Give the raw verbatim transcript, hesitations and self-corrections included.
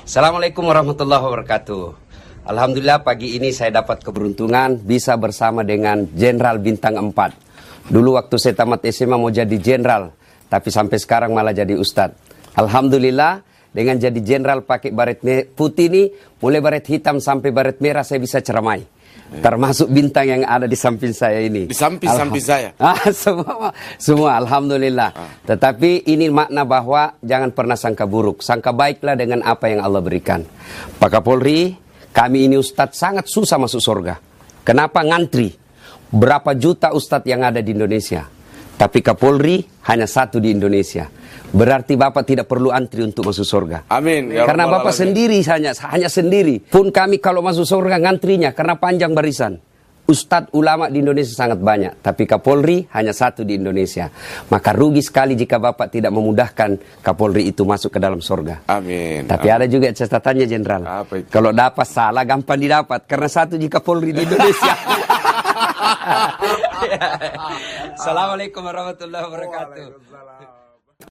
Assalamualaikum warahmatullahi wabarakatuh. Alhamdulillah pagi ini saya dapat keberuntungan bisa bersama dengan Jenderal Bintang empat. Dulu waktu saya tamat S M A mau jadi jenderal, tapi sampai sekarang malah jadi ustadz. Alhamdulillah dengan jadi jenderal pakai baret putih ini, mulai baret hitam sampai baret merah saya bisa ceramai. Termasuk bintang yang ada di samping saya ini. Di samping-samping saya? Ah, semua, semua Alhamdulillah. Ah. Tetapi ini makna bahwa jangan pernah sangka buruk. Sangka baiklah dengan apa yang Allah berikan. Pak Kapolri, kami ini Ustadz sangat susah masuk surga. Kenapa ngantri? Berapa juta Ustadz yang ada di Indonesia. Tapi Kapolri hanya satu di Indonesia. Berarti Bapak tidak perlu antri untuk masuk surga. Amin. Ya karena Bapak alamin. sendiri hanya hanya sendiri. Pun kami kalau masuk surga ngantrinya karena panjang barisan. Ustadz ulama di Indonesia sangat banyak, tapi Kapolri hanya satu di Indonesia. Maka rugi sekali jika Bapak tidak memudahkan Kapolri itu masuk ke dalam surga. Amin. Tapi Amin. ada juga catatannya Jenderal. Kalau dapat salah gampang didapat karena satu jika Kapolri di Indonesia. Assalamualaikum warahmatullahi wabarakatuh.